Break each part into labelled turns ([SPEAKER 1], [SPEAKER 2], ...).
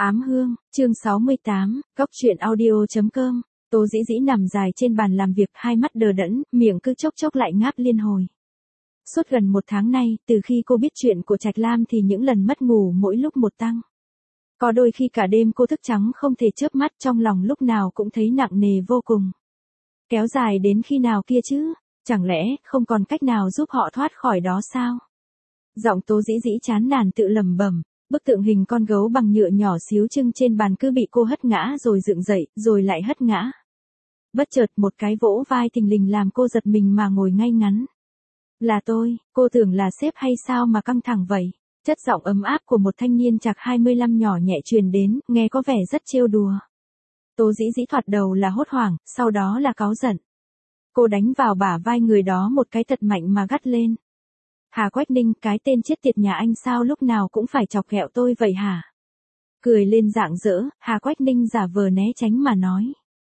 [SPEAKER 1] Ám hương, chương 68, Cóc truyện audio.com. Tô Dĩ Dĩ nằm dài trên bàn làm việc, hai mắt đờ đẫn, miệng cứ chốc chốc lại ngáp liên hồi. Suốt gần một tháng nay, từ khi cô biết chuyện của Trạch Lam thì những lần mất ngủ mỗi lúc một tăng. Có đôi khi cả đêm cô thức trắng không thể chớp mắt, trong lòng lúc nào cũng thấy nặng nề vô cùng. Kéo dài đến khi nào kia chứ? Chẳng lẽ không còn cách nào giúp họ thoát khỏi đó sao? Giọng Tô Dĩ Dĩ chán nản tự lẩm bẩm. Bức tượng hình con gấu bằng nhựa nhỏ xíu trưng trên bàn cứ bị cô hất ngã rồi dựng dậy, rồi lại hất ngã. Bất chợt một cái vỗ vai thình lình làm cô giật mình mà ngồi ngay ngắn. Là tôi, cô tưởng là sếp hay sao mà căng thẳng vậy? Chất giọng ấm áp của một thanh niên chạc 25 nhỏ nhẹ truyền đến, nghe có vẻ rất trêu đùa. Tô Dĩ Dĩ thoạt đầu là hốt hoảng, sau đó là cáu giận. Cô đánh vào bả vai người đó một cái thật mạnh mà gắt lên. Hà Quách Ninh, cái tên chết tiệt nhà anh sao lúc nào cũng phải chọc ghẹo tôi vậy hả? Cười lên rạng rỡ, Hà Quách Ninh giả vờ né tránh mà nói.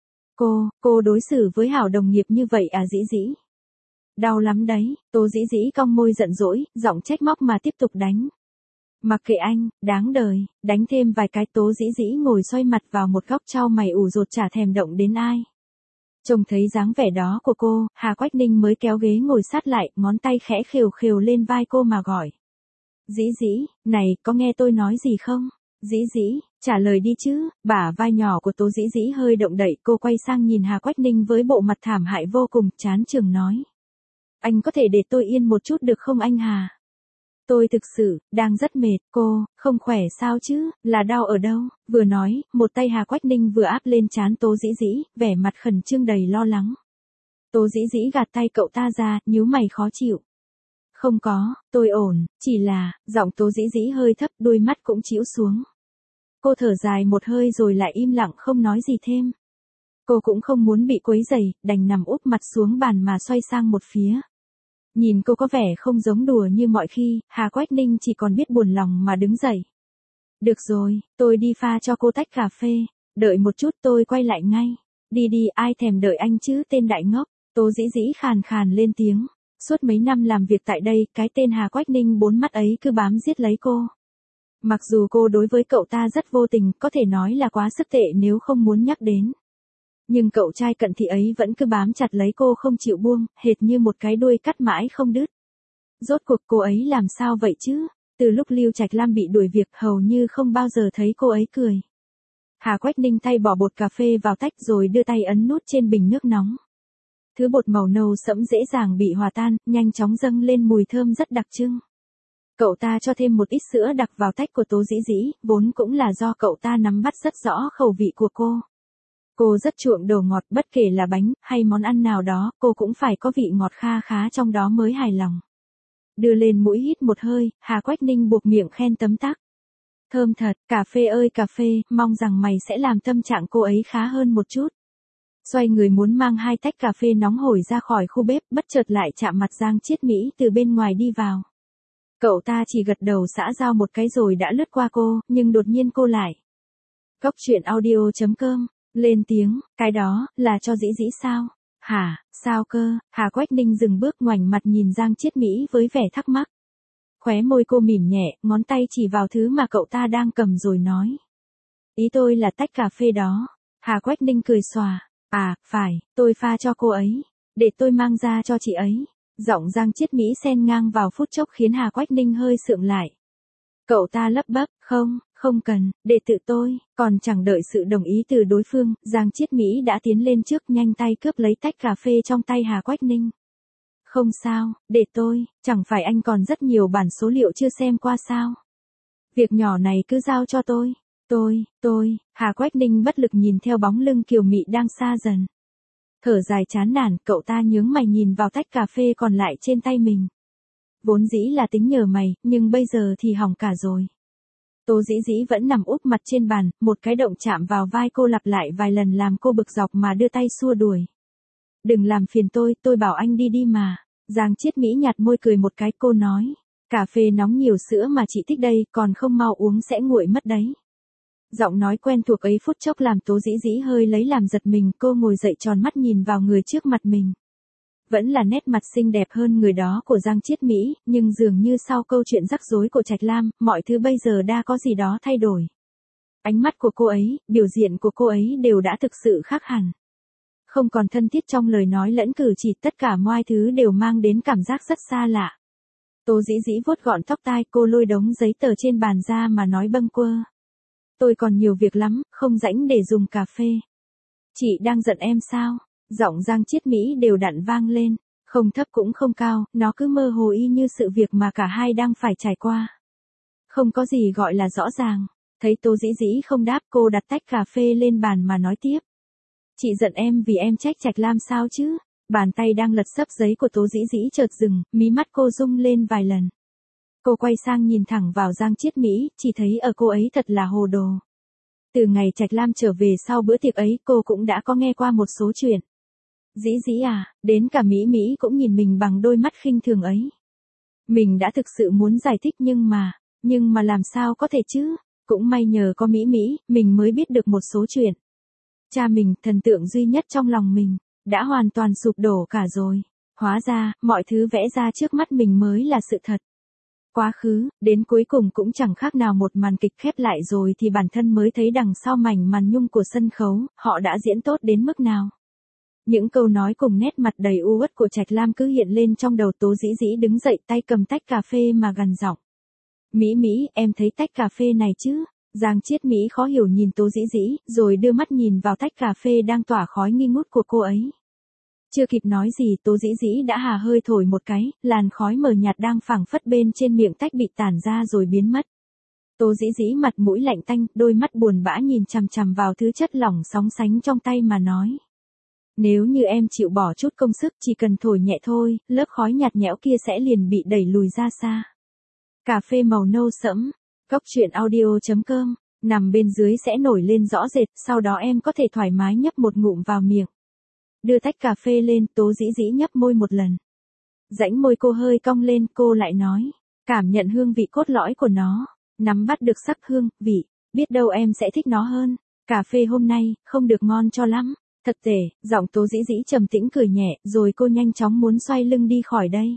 [SPEAKER 1] Cô đối xử với Hảo đồng nghiệp như vậy à Dĩ Dĩ? Đau lắm đấy, Tô Dĩ Dĩ cong môi giận dỗi, giọng trách móc mà tiếp tục đánh. Mặc kệ anh, đáng đời, đánh thêm vài cái. Tô Dĩ Dĩ ngồi xoay mặt vào một góc trao mày ủ rột chả thèm động đến ai. Trông thấy dáng vẻ đó của cô, Hà Quách Ninh mới kéo ghế ngồi sát lại, ngón tay khẽ khều khều lên vai cô mà gọi. Dĩ Dĩ, này, có nghe tôi nói gì không? Dĩ Dĩ, trả lời đi chứ. Bả vai nhỏ của Tô Dĩ Dĩ hơi động đậy, cô quay sang nhìn Hà Quách Ninh với bộ mặt thảm hại vô cùng, chán chường nói. Anh có thể để tôi yên một chút được không anh Hà? Tôi thực sự, đang rất mệt. Cô, không khỏe sao chứ, là đau ở đâu? Vừa nói, một tay Hà Quách Ninh vừa áp lên trán Tô Dĩ Dĩ, vẻ mặt khẩn trương đầy lo lắng. Tô Dĩ Dĩ gạt tay cậu ta ra, nhíu mày khó chịu. Không có, tôi ổn, chỉ là, giọng Tô Dĩ Dĩ hơi thấp, đôi mắt cũng chĩu xuống. Cô thở dài một hơi rồi lại im lặng không nói gì thêm. Cô cũng không muốn bị quấy rầy, đành nằm úp mặt xuống bàn mà xoay sang một phía. Nhìn cô có vẻ không giống đùa như mọi khi, Hà Quách Ninh chỉ còn biết buồn lòng mà đứng dậy. Được rồi, tôi đi pha cho cô tách cà phê, đợi một chút tôi quay lại ngay. Đi đi, ai thèm đợi anh chứ tên đại ngốc. Tô Dĩ Dĩ khàn khàn lên tiếng. Suốt mấy năm làm việc tại đây, cái tên Hà Quách Ninh bốn mắt ấy cứ bám giết lấy cô. Mặc dù cô đối với cậu ta rất vô tình, có thể nói là quá sức tệ nếu không muốn nhắc đến. Nhưng cậu trai cận thị ấy vẫn cứ bám chặt lấy cô không chịu buông, hệt như một cái đuôi cắt mãi không đứt. Rốt cuộc cô ấy làm sao vậy chứ? Từ lúc Lưu Trạch Lam bị đuổi việc hầu như không bao giờ thấy cô ấy cười. Hà Quách Ninh thay bỏ bột cà phê vào tách rồi đưa tay ấn nút trên bình nước nóng. Thứ bột màu nâu sẫm dễ dàng bị hòa tan, nhanh chóng dâng lên mùi thơm rất đặc trưng. Cậu ta cho thêm một ít sữa đặc vào tách của Tô Dĩ Dĩ, vốn cũng là do cậu ta nắm bắt rất rõ khẩu vị của cô. Cô rất chuộng đồ ngọt, bất kể là bánh hay món ăn nào đó, cô cũng phải có vị ngọt kha khá trong đó mới hài lòng. Đưa lên mũi hít một hơi, Hà Quách Ninh buộc miệng khen tấm tắc. Thơm thật, cà phê ơi cà phê, mong rằng mày sẽ làm tâm trạng cô ấy khá hơn một chút. Xoay người muốn mang hai tách cà phê nóng hổi ra khỏi khu bếp, bất chợt lại chạm mặt Giang Chiết Mỹ từ bên ngoài đi vào. Cậu ta chỉ gật đầu xã giao một cái rồi đã lướt qua cô, nhưng đột nhiên cô lại. Cóc truyện audio.com. Lên tiếng, cái đó, là cho Dĩ Dĩ sao? Hả, sao cơ? Hà Quách Ninh dừng bước ngoảnh mặt nhìn Giang Chiết Mỹ với vẻ thắc mắc. Khóe môi cô mỉm nhẹ, ngón tay chỉ vào thứ mà cậu ta đang cầm rồi nói. Ý tôi là tách cà phê đó. Hà Quách Ninh cười xòa. À, phải, tôi pha cho cô ấy. Để tôi mang ra cho chị ấy. Giọng Giang Chiết Mỹ xen ngang vào phút chốc khiến Hà Quách Ninh hơi sượng lại. Cậu ta lắp bắp, không cần, để tự tôi. Còn chẳng đợi sự đồng ý từ đối phương, Giang Chiết Mỹ đã tiến lên trước nhanh tay cướp lấy tách cà phê trong tay Hà Quách Ninh. Không sao, để tôi, chẳng phải anh còn rất nhiều bản số liệu chưa xem qua sao. Việc nhỏ này cứ giao cho tôi. Hà Quách Ninh bất lực nhìn theo bóng lưng kiều mị đang xa dần. Thở dài chán nản, cậu ta nhướng mày nhìn vào tách cà phê còn lại trên tay mình. Vốn dĩ là tính nhờ mày, nhưng bây giờ thì hỏng cả rồi. Tô Dĩ Dĩ vẫn nằm úp mặt trên bàn, một cái động chạm vào vai cô lặp lại vài lần làm cô bực dọc mà đưa tay xua đuổi. Đừng làm phiền tôi bảo anh đi đi mà. Giang Chiết Mỹ nhạt môi cười một cái, cô nói. Cà phê nóng nhiều sữa mà chị thích đây, còn không mau uống sẽ nguội mất đấy. Giọng nói quen thuộc ấy phút chốc làm Tô Dĩ Dĩ hơi lấy làm giật mình, cô ngồi dậy tròn mắt nhìn vào người trước mặt mình. Vẫn là nét mặt xinh đẹp hơn người đó của Giang Chiết Mỹ, nhưng dường như sau câu chuyện rắc rối của Trạch Lam, mọi thứ bây giờ đã có gì đó thay đổi. Ánh mắt của cô ấy, biểu diện của cô ấy đều đã thực sự khác hẳn. Không còn thân thiết trong lời nói lẫn cử chỉ, tất cả mọi thứ đều mang đến cảm giác rất xa lạ. Tô Dĩ Dĩ vuốt gọn tóc tai, cô lôi đống giấy tờ trên bàn ra mà nói bâng quơ. Tôi còn nhiều việc lắm, không rảnh để dùng cà phê. Chị đang giận em sao? Giọng Giang Chiết Mỹ đều đặn vang lên, không thấp cũng không cao, nó cứ mơ hồ y như sự việc mà cả hai đang phải trải qua. Không có gì gọi là rõ ràng. Thấy Tô Dĩ Dĩ không đáp, cô đặt tách cà phê lên bàn mà nói tiếp. Chị giận em vì em trách Trạch Lam sao chứ? Bàn tay đang lật xấp giấy của Tô Dĩ Dĩ chợt dừng, mí mắt cô rung lên vài lần. Cô quay sang nhìn thẳng vào Giang Chiết Mỹ, chỉ thấy ở cô ấy thật là hồ đồ. Từ ngày Trạch Lam trở về sau bữa tiệc ấy, cô cũng đã có nghe qua một số chuyện. Dĩ Dĩ à, đến cả Mỹ Mỹ cũng nhìn mình bằng đôi mắt khinh thường ấy. Mình đã thực sự muốn giải thích nhưng mà làm sao có thể chứ? Cũng may nhờ có Mỹ Mỹ, mình mới biết được một số chuyện. Cha mình, thần tượng duy nhất trong lòng mình, đã hoàn toàn sụp đổ cả rồi. Hóa ra, mọi thứ vẽ ra trước mắt mình mới là sự thật. Quá khứ, đến cuối cùng cũng chẳng khác nào một màn kịch khép lại rồi thì bản thân mới thấy đằng sau mảnh màn nhung của sân khấu, họ đã diễn tốt đến mức nào. Những câu nói cùng nét mặt đầy u uất của Trạch Lam cứ hiện lên trong đầu Tố Dĩ Dĩ, đứng dậy tay cầm tách cà phê mà gằn giọng. Mỹ Mỹ, em thấy tách cà phê này chứ? Giang Chiết Mỹ khó hiểu nhìn Tố Dĩ Dĩ, rồi đưa mắt nhìn vào tách cà phê đang tỏa khói nghi ngút của cô ấy. Chưa kịp nói gì, Tố Dĩ Dĩ đã hà hơi thổi một cái, làn khói mờ nhạt đang phảng phất bên trên miệng tách bị tản ra rồi biến mất. Tố Dĩ Dĩ mặt mũi lạnh tanh, đôi mắt buồn bã nhìn chằm chằm vào thứ chất lỏng sóng sánh trong tay mà nói. Nếu như em chịu bỏ chút công sức, chỉ cần thổi nhẹ thôi, lớp khói nhạt nhẽo kia sẽ liền bị đẩy lùi ra xa. Cà phê màu nâu sẫm, Cốc Truyện Audio.com, nằm bên dưới sẽ nổi lên rõ rệt, sau đó em có thể thoải mái nhấp một ngụm vào miệng. Đưa tách cà phê lên, Tố Dĩ Dĩ nhấp môi một lần. Rãnh môi cô hơi cong lên, cô lại nói. Cảm nhận hương vị cốt lõi của nó, nắm bắt được sắc hương, vị, biết đâu em sẽ thích nó hơn. Cà phê hôm nay, không được ngon cho lắm. Thật tệ, giọng Tố Dĩ Dĩ trầm tĩnh cười nhẹ, rồi cô nhanh chóng muốn xoay lưng đi khỏi đây.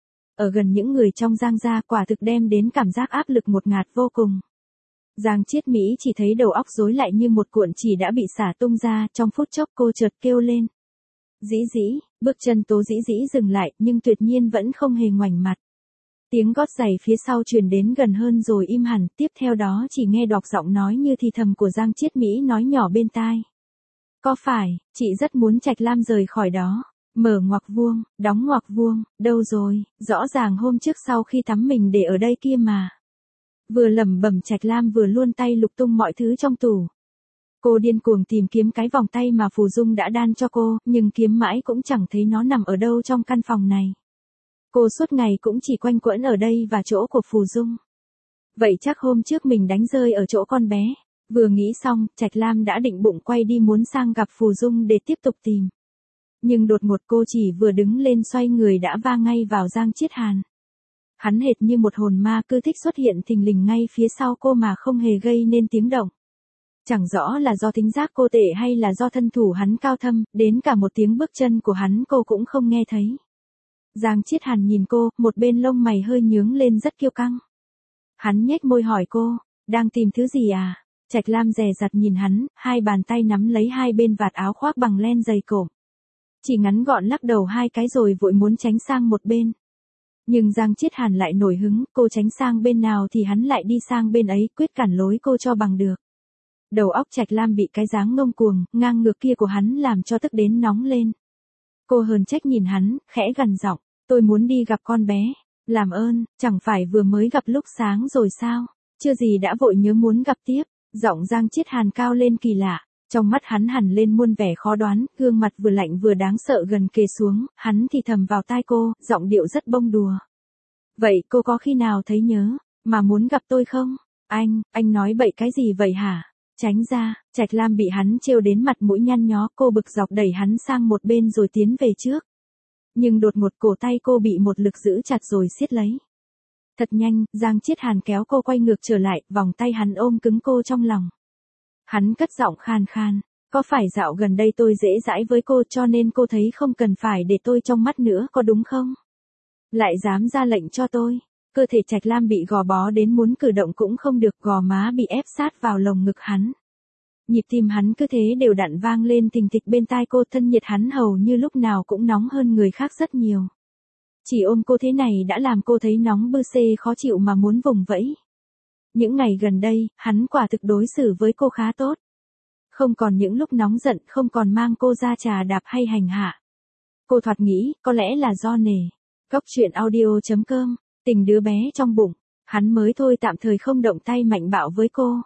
[SPEAKER 1] Ở gần những người trong Giang gia quả thực đem đến cảm giác áp lực ngột ngạt vô cùng. Giang Chiết Mỹ chỉ thấy đầu óc rối lại như một cuộn chỉ đã bị xả tung ra, trong phút chốc cô chợt kêu lên. Dĩ Dĩ, bước chân Tố Dĩ Dĩ dừng lại, nhưng tuyệt nhiên vẫn không hề ngoảnh mặt. Tiếng gót giày phía sau truyền đến gần hơn rồi im hẳn, tiếp theo đó chỉ nghe đọc giọng nói như thì thầm của Giang Chiết Mỹ nói nhỏ bên tai. Có phải, chị rất muốn Trạch Lam rời khỏi đó. Mở ngoặc vuông, đóng ngoặc vuông, đâu rồi, rõ ràng hôm trước sau khi tắm mình để ở đây kia mà. Vừa lẩm bẩm Trạch Lam vừa luôn tay lục tung mọi thứ trong tủ. Cô điên cuồng tìm kiếm cái vòng tay mà Phù Dung đã đan cho cô, nhưng kiếm mãi cũng chẳng thấy nó nằm ở đâu trong căn phòng này. Cô suốt ngày cũng chỉ quanh quẩn ở đây và chỗ của Phù Dung. Vậy chắc hôm trước mình đánh rơi ở chỗ con bé. Vừa nghĩ xong, Trạch Lam đã định bụng quay đi muốn sang gặp Phù Dung để tiếp tục tìm. Nhưng đột ngột cô chỉ vừa đứng lên xoay người đã va ngay vào Giang Chiết Hàn. Hắn hệt như một hồn ma cứ thích xuất hiện thình lình ngay phía sau cô mà không hề gây nên tiếng động. Chẳng rõ là do thính giác cô tệ hay là do thân thủ hắn cao thâm, đến cả một tiếng bước chân của hắn cô cũng không nghe thấy. Giang Chiết Hàn nhìn cô, một bên lông mày hơi nhướng lên rất kiêu căng. Hắn nhếch môi hỏi cô, đang tìm thứ gì à? Trạch Lam dè dặt nhìn hắn, hai bàn tay nắm lấy hai bên vạt áo khoác bằng len dày cộm. Chỉ ngắn gọn lắc đầu hai cái rồi vội muốn tránh sang một bên. Nhưng Giang Chiết Hàn lại nổi hứng, cô tránh sang bên nào thì hắn lại đi sang bên ấy, quyết cản lối cô cho bằng được. Đầu óc Trạch Lam bị cái dáng ngông cuồng, ngang ngược kia của hắn làm cho tức đến nóng lên. Cô hờn trách nhìn hắn, khẽ gằn giọng, tôi muốn đi gặp con bé. Làm ơn, chẳng phải vừa mới gặp lúc sáng rồi sao? Chưa gì đã vội nhớ muốn gặp tiếp. Giọng Giang Chiết Hàn cao lên kỳ lạ. Trong mắt hắn hẳn lên muôn vẻ khó đoán, gương mặt vừa lạnh vừa đáng sợ gần kề xuống, hắn thì thầm vào tai cô, giọng điệu rất bông đùa. Vậy cô có khi nào thấy nhớ, mà muốn gặp tôi không? Anh nói bậy cái gì vậy hả? Tránh ra, Trạch Lam bị hắn trêu đến mặt mũi nhăn nhó, cô bực dọc đẩy hắn sang một bên rồi tiến về trước. Nhưng đột ngột cổ tay cô bị một lực giữ chặt rồi siết lấy. Thật nhanh, Giang Chiết Hàn kéo cô quay ngược trở lại, vòng tay hắn ôm cứng cô trong lòng. Hắn cất giọng khan khan, có phải dạo gần đây tôi dễ dãi với cô cho nên cô thấy không cần phải để tôi trong mắt nữa có đúng không? Lại dám ra lệnh cho tôi. Cơ thể Trạch Lam bị gò bó đến muốn cử động cũng không được, gò má bị ép sát vào lồng ngực hắn. Nhịp tim hắn cứ thế đều đặn vang lên thình thịch bên tai cô, thân nhiệt hắn hầu như lúc nào cũng nóng hơn người khác rất nhiều. Chỉ ôm cô thế này đã làm cô thấy nóng bư xê khó chịu mà muốn vùng vẫy. Những ngày gần đây, hắn quả thực đối xử với cô khá tốt. Không còn những lúc nóng giận, không còn mang cô ra trà đạp hay hành hạ. Cô thoạt nghĩ, có lẽ là do nể. Cóc truyện audio.com, tình đứa bé trong bụng, hắn mới thôi tạm thời không động tay mạnh bạo với cô.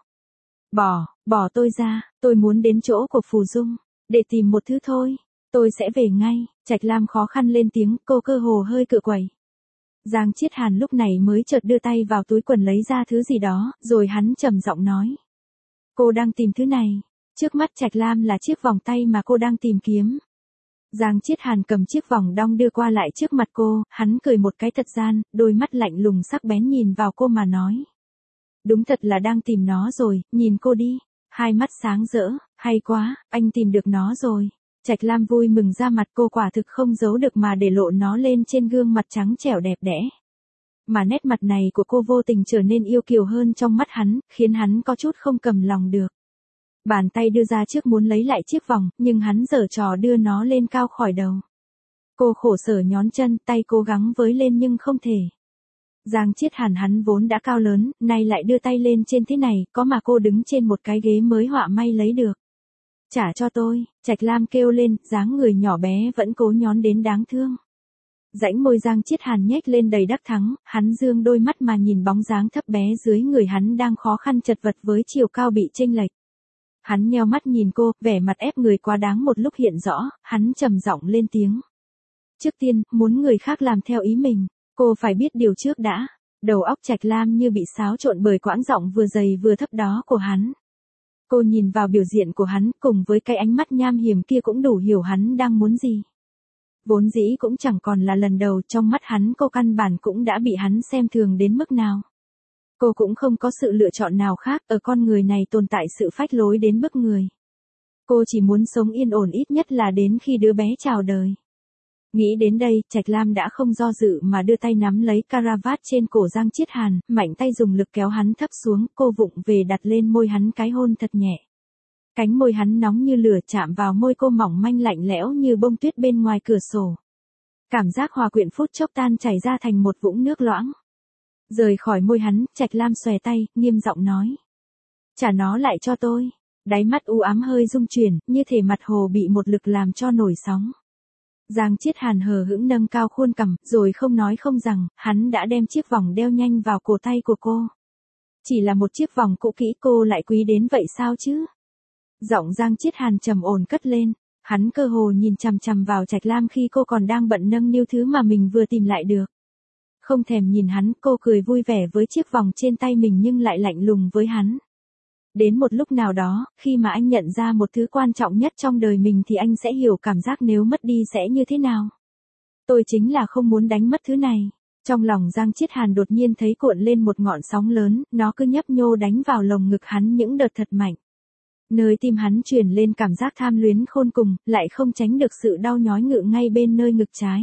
[SPEAKER 1] Bỏ tôi ra, tôi muốn đến chỗ của Phù Dung, để tìm một thứ thôi, tôi sẽ về ngay. Trạch Lam khó khăn lên tiếng, cô cơ hồ hơi cựa quẩy. Giang Chiết Hàn lúc này mới chợt đưa tay vào túi quần lấy ra thứ gì đó, rồi hắn trầm giọng nói. Cô đang tìm thứ này. Trước mắt Trạch Lam là chiếc vòng tay mà cô đang tìm kiếm. Giang Chiết Hàn cầm chiếc vòng đong đưa qua lại trước mặt cô, hắn cười một cái thật gian, đôi mắt lạnh lùng sắc bén nhìn vào cô mà nói. Đúng thật là đang tìm nó rồi, nhìn cô đi. Hai mắt sáng rỡ, hay quá, anh tìm được nó rồi. Trạch Lam vui mừng ra mặt, cô quả thực không giấu được mà để lộ nó lên trên gương mặt trắng trẻo đẹp đẽ. Mà nét mặt này của cô vô tình trở nên yêu kiều hơn trong mắt hắn, khiến hắn có chút không cầm lòng được. Bàn tay đưa ra trước muốn lấy lại chiếc vòng, nhưng hắn giở trò đưa nó lên cao khỏi đầu. Cô khổ sở nhón chân, tay cố gắng với lên nhưng không thể. Giang Chiết Hàn hắn vốn đã cao lớn, nay lại đưa tay lên trên thế này, có mà cô đứng trên một cái ghế mới họa may lấy được. Trả cho tôi, Trạch Lam kêu lên, dáng người nhỏ bé vẫn cố nhón đến đáng thương. Rãnh môi Giang Chiết Hàn nhếch lên đầy đắc thắng, hắn dương đôi mắt mà nhìn bóng dáng thấp bé dưới người hắn đang khó khăn chật vật với chiều cao bị chênh lệch. Hắn nheo mắt nhìn cô, vẻ mặt ép người quá đáng một lúc hiện rõ, hắn trầm giọng lên tiếng. Trước tiên, muốn người khác làm theo ý mình, cô phải biết điều trước đã. Đầu óc Trạch Lam như bị xáo trộn bởi quãng giọng vừa dày vừa thấp đó của hắn. Cô nhìn vào biểu diện của hắn, cùng với cái ánh mắt nham hiểm kia cũng đủ hiểu hắn đang muốn gì. Vốn dĩ cũng chẳng còn là lần đầu, trong mắt hắn cô căn bản cũng đã bị hắn xem thường đến mức nào. Cô cũng không có sự lựa chọn nào khác, ở con người này tồn tại sự phách lối đến bức người. Cô chỉ muốn sống yên ổn ít nhất là đến khi đứa bé chào đời. Nghĩ đến đây, Trạch Lam đã không do dự mà đưa tay nắm lấy caravat trên cổ Giang Chiết Hàn, mạnh tay dùng lực kéo hắn thấp xuống, cô vụng về đặt lên môi hắn cái hôn thật nhẹ. Cánh môi hắn nóng như lửa chạm vào môi cô mỏng manh lạnh lẽo như bông tuyết bên ngoài cửa sổ. Cảm giác hòa quyện phút chốc tan chảy ra thành một vũng nước loãng. Rời khỏi môi hắn, Trạch Lam xòe tay, nghiêm giọng nói. Trả nó lại cho tôi. Đáy mắt u ám hơi rung chuyển, như thể mặt hồ bị một lực làm cho nổi sóng. Giang Chiết Hàn hờ hững nâng cao khuôn cằm, rồi không nói không rằng, hắn đã đem chiếc vòng đeo nhanh vào cổ tay của cô. Chỉ là một chiếc vòng cũ kỹ cô lại quý đến vậy sao chứ? Giọng Giang Chiết Hàn trầm ổn cất lên, hắn cơ hồ nhìn chằm chằm vào Trạch Lam khi cô còn đang bận nâng niu thứ mà mình vừa tìm lại được. Không thèm nhìn hắn, cô cười vui vẻ với chiếc vòng trên tay mình nhưng lại lạnh lùng với hắn. Đến một lúc nào đó, khi mà anh nhận ra một thứ quan trọng nhất trong đời mình thì anh sẽ hiểu cảm giác nếu mất đi sẽ như thế nào. Tôi chính là không muốn đánh mất thứ này. Trong lòng Giang Chiết Hàn đột nhiên thấy cuộn lên một ngọn sóng lớn, nó cứ nhấp nhô đánh vào lồng ngực hắn những đợt thật mạnh. Nơi tim hắn truyền lên cảm giác tham luyến khôn cùng, lại không tránh được sự đau nhói ngự ngay bên nơi ngực trái.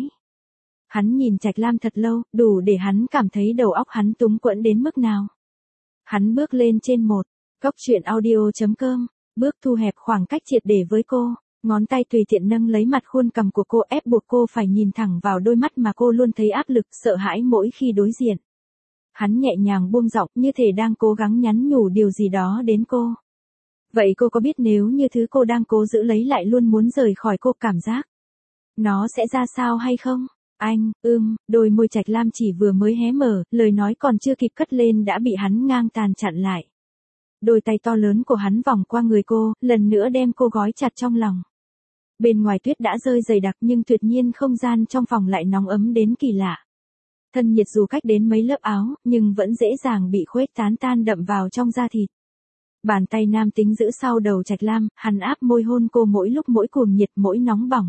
[SPEAKER 1] Hắn nhìn Trạch Lam thật lâu, đủ để hắn cảm thấy đầu óc hắn túng quẫn đến mức nào. Hắn bước lên trên một. Cóc truyện audio.com, bước thu hẹp khoảng cách triệt để với cô, ngón tay tùy tiện nâng lấy mặt khuôn cằm của cô ép buộc cô phải nhìn thẳng vào đôi mắt mà cô luôn thấy áp lực, sợ hãi mỗi khi đối diện. Hắn nhẹ nhàng buông giọng như thể đang cố gắng nhắn nhủ điều gì đó đến cô. Vậy cô có biết nếu như thứ cô đang cố giữ lấy lại luôn muốn rời khỏi cô cảm giác, nó sẽ ra sao hay không? Anh, đôi môi Trạch Lam chỉ vừa mới hé mở, lời nói còn chưa kịp cất lên đã bị hắn ngang tàn chặn lại. Đôi tay to lớn của hắn vòng qua người cô, lần nữa đem cô gói chặt trong lòng. Bên ngoài tuyết đã rơi dày đặc nhưng tuyệt nhiên không gian trong phòng lại nóng ấm đến kỳ lạ. Thân nhiệt dù cách đến mấy lớp áo, nhưng vẫn dễ dàng bị khuếch tán tan đậm vào trong da thịt. Bàn tay nam tính giữ sau đầu Trạch Lam, hắn áp môi hôn cô mỗi lúc mỗi cuồng nhiệt mỗi nóng bỏng.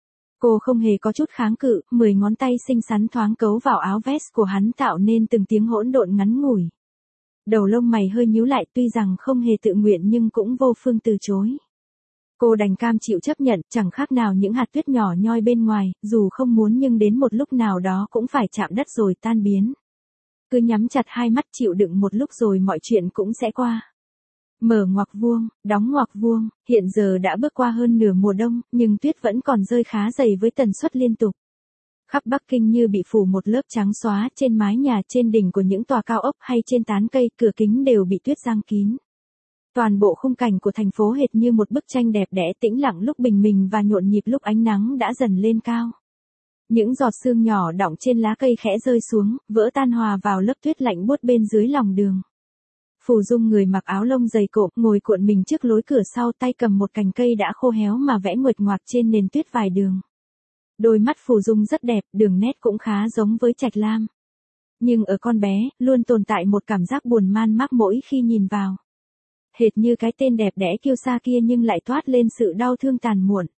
[SPEAKER 1] Cô không hề có chút kháng cự, 10 ngón tay xinh xắn thoáng cấu vào áo vest của hắn tạo nên từng tiếng hỗn độn ngắn ngủi. Đầu lông mày hơi nhíu lại tuy rằng không hề tự nguyện nhưng cũng vô phương từ chối. Cô đành cam chịu chấp nhận, chẳng khác nào những hạt tuyết nhỏ nhoi bên ngoài, dù không muốn nhưng đến một lúc nào đó cũng phải chạm đất rồi tan biến. Cứ nhắm chặt hai mắt chịu đựng một lúc rồi mọi chuyện cũng sẽ qua. Mở ngoặc vuông, đóng ngoặc vuông, hiện giờ đã bước qua hơn nửa mùa đông, nhưng tuyết vẫn còn rơi khá dày với tần suất liên tục. Khắp Bắc Kinh như bị phủ một lớp trắng xóa, trên mái nhà, trên đỉnh của những tòa cao ốc hay trên tán cây, cửa kính đều bị tuyết giăng kín. Toàn bộ khung cảnh của thành phố hệt như một bức tranh đẹp đẽ, tĩnh lặng lúc bình minh và nhộn nhịp lúc ánh nắng đã dần lên cao. Những giọt sương nhỏ đọng trên lá cây khẽ rơi xuống, vỡ tan hòa vào lớp tuyết lạnh buốt bên dưới lòng đường. Phù Dung người mặc áo lông dày cộm, ngồi cuộn mình trước lối cửa sau, tay cầm một cành cây đã khô héo mà vẽ nguệch ngoạc trên nền tuyết vài đường. Đôi mắt Phù Dung rất đẹp, đường nét cũng khá giống với Trạch Lam. Nhưng ở con bé, luôn tồn tại một cảm giác buồn man mác mỗi khi nhìn vào. Hệt như cái tên đẹp đẽ kiêu sa kia nhưng lại toát lên sự đau thương tàn muộn.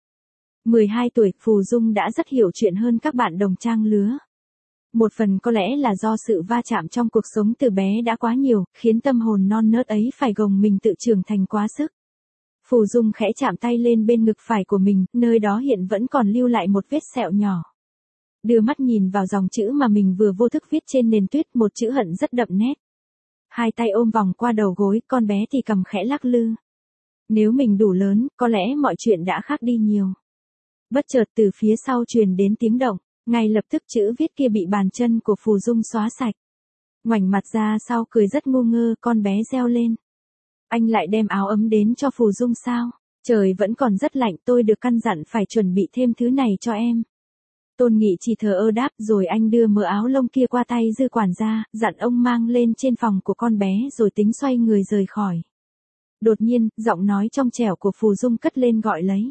[SPEAKER 1] 12 tuổi, Phù Dung đã rất hiểu chuyện hơn các bạn đồng trang lứa. Một phần có lẽ là do sự va chạm trong cuộc sống từ bé đã quá nhiều, khiến tâm hồn non nớt ấy phải gồng mình tự trưởng thành quá sức. Phù Dung khẽ chạm tay lên bên ngực phải của mình, nơi đó hiện vẫn còn lưu lại một vết sẹo nhỏ. Đưa mắt nhìn vào dòng chữ mà mình vừa vô thức viết trên nền tuyết, một chữ hận rất đậm nét. Hai tay ôm vòng qua đầu gối, con bé thì cầm khẽ lắc lư. Nếu mình đủ lớn, có lẽ mọi chuyện đã khác đi nhiều. Bất chợt từ phía sau truyền đến tiếng động, ngay lập tức chữ viết kia bị bàn chân của Phù Dung xóa sạch. Ngoảnh mặt ra sau cười rất ngu ngơ, con bé reo lên. Anh lại đem áo ấm đến cho Phù Dung sao? Trời vẫn còn rất lạnh, tôi được căn dặn phải chuẩn bị thêm thứ này cho em. Tôn Nghị chỉ thờ ơ đáp, rồi anh đưa mớ áo lông kia qua tay Dư quản gia, dặn ông mang lên trên phòng của con bé rồi tính xoay người rời khỏi. Đột nhiên, giọng nói trong trẻo của Phù Dung cất lên gọi lấy.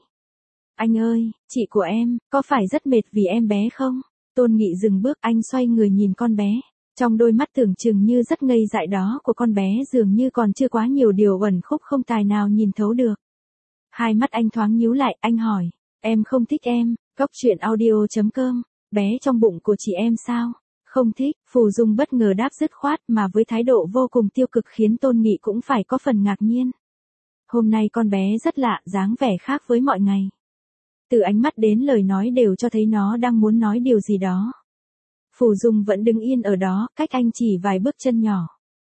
[SPEAKER 1] Anh ơi, chị của em, có phải rất mệt vì em bé không? Tôn Nghị dừng bước, anh xoay người nhìn con bé. Trong đôi mắt tưởng chừng như rất ngây dại đó của con bé dường như còn chưa quá nhiều điều uẩn khúc không tài nào nhìn thấu được. Hai mắt anh thoáng nhíu lại, anh hỏi, em không thích em? Góc truyện audio.com, bé trong bụng của chị em sao? Không thích, Phù Dung bất ngờ đáp dứt khoát mà với thái độ vô cùng tiêu cực khiến Tôn Nghị cũng phải có phần ngạc nhiên. Hôm nay con bé rất lạ, dáng vẻ khác với mọi ngày. Từ ánh mắt đến lời nói đều cho thấy nó đang muốn nói điều gì đó. Phù Dung vẫn đứng yên ở đó, cách anh chỉ vài bước chân nhỏ.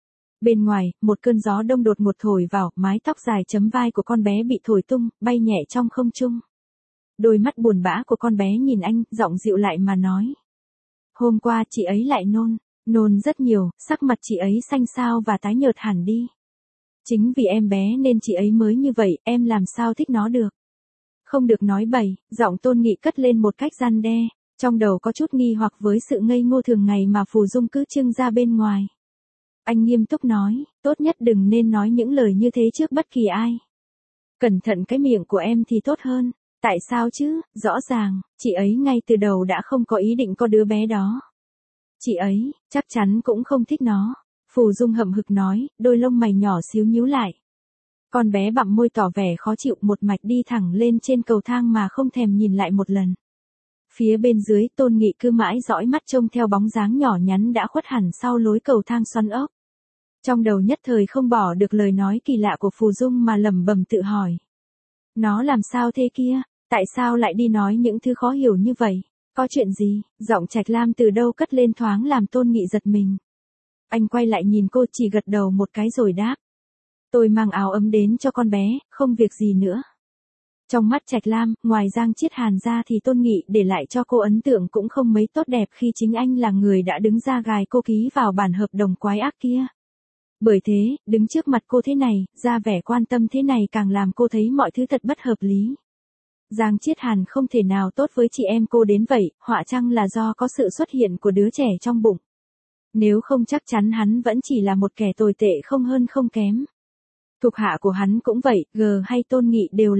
[SPEAKER 1] Bên ngoài, một cơn gió đông đột ngột thổi vào, mái tóc dài chấm vai của con bé bị thổi tung, bay nhẹ trong không trung. Đôi mắt buồn bã của con bé nhìn anh, giọng dịu lại mà nói. Hôm qua chị ấy lại nôn rất nhiều, sắc mặt chị ấy xanh xao và tái nhợt hẳn đi. Chính vì em bé nên chị ấy mới như vậy, em làm sao thích nó được. Không được nói bậy, giọng Tôn Nghị cất lên một cách răn đe, trong đầu có chút nghi hoặc với sự ngây ngô thường ngày mà Phù Dung cứ trưng ra bên ngoài. Anh nghiêm túc nói, tốt nhất đừng nên nói những lời như thế trước bất kỳ ai. Cẩn thận cái miệng của em thì tốt hơn. Tại sao chứ, rõ ràng, chị ấy ngay từ đầu đã không có ý định có đứa bé đó. Chị ấy, chắc chắn cũng không thích nó. Phù Dung hậm hực nói, đôi lông mày nhỏ xíu nhíu lại. Con bé bặm môi tỏ vẻ khó chịu, một mạch đi thẳng lên trên cầu thang mà không thèm nhìn lại một lần. Phía bên dưới, Tôn Nghị cứ mãi dõi mắt trông theo bóng dáng nhỏ nhắn đã khuất hẳn sau lối cầu thang xoắn ốc. Trong đầu nhất thời không bỏ được lời nói kỳ lạ của Phù Dung mà lẩm bẩm tự hỏi. Nó làm sao thế kia? Tại sao lại đi nói những thứ khó hiểu như vậy? Có chuyện gì? Giọng Trạch Lam từ đâu cất lên thoáng làm Tôn Nghị giật mình. Anh quay lại nhìn cô, chỉ gật đầu một cái rồi đáp. Tôi mang áo ấm đến cho con bé, không việc gì nữa. Trong mắt Trạch Lam, ngoài Giang Chiết Hàn ra thì Tôn Nghị để lại cho cô ấn tượng cũng không mấy tốt đẹp khi chính anh là người đã đứng ra gài cô ký vào bản hợp đồng quái ác kia. Bởi thế, đứng trước mặt cô thế này, ra vẻ quan tâm thế này càng làm cô thấy mọi thứ thật bất hợp lý. Giang Chiết Hàn không thể nào tốt với chị em cô đến vậy, họa chăng là do có sự xuất hiện của đứa trẻ trong bụng. Nếu không chắc chắn hắn vẫn chỉ là một kẻ tồi tệ không hơn không kém. Thuộc hạ của hắn cũng vậy, G hay Tôn Nghị đều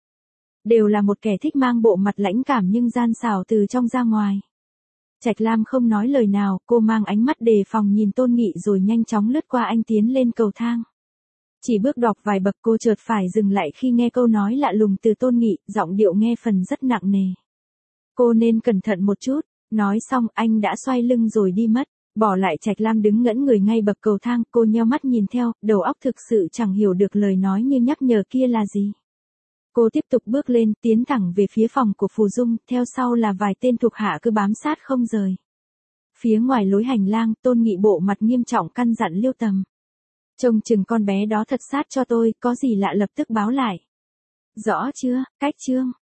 [SPEAKER 1] là một kẻ thích mang bộ mặt lãnh cảm nhưng gian xảo từ trong ra ngoài. Trạch Lam không nói lời nào, cô mang ánh mắt đề phòng nhìn Tôn Nghị rồi nhanh chóng lướt qua anh tiến lên cầu thang. Chỉ bước đọc vài bậc cô chợt phải dừng lại khi nghe câu nói lạ lùng từ Tôn Nghị, giọng điệu nghe phần rất nặng nề. Cô nên cẩn thận một chút, nói xong anh đã xoay lưng rồi đi mất, bỏ lại Trạch Lam đứng ngẩn người ngay bậc cầu thang, cô nheo mắt nhìn theo, đầu óc thực sự chẳng hiểu được lời nói như nhắc nhở kia là gì. Cô tiếp tục bước lên, tiến thẳng về phía phòng của Phù Dung, theo sau là vài tên thuộc hạ cứ bám sát không rời. Phía ngoài lối hành lang, Tôn Nghị bộ mặt nghiêm trọng căn dặn Liêu Tầm. Trông chừng con bé đó thật sát cho tôi, có gì lạ lập tức báo lại. Rõ chưa, cách chương.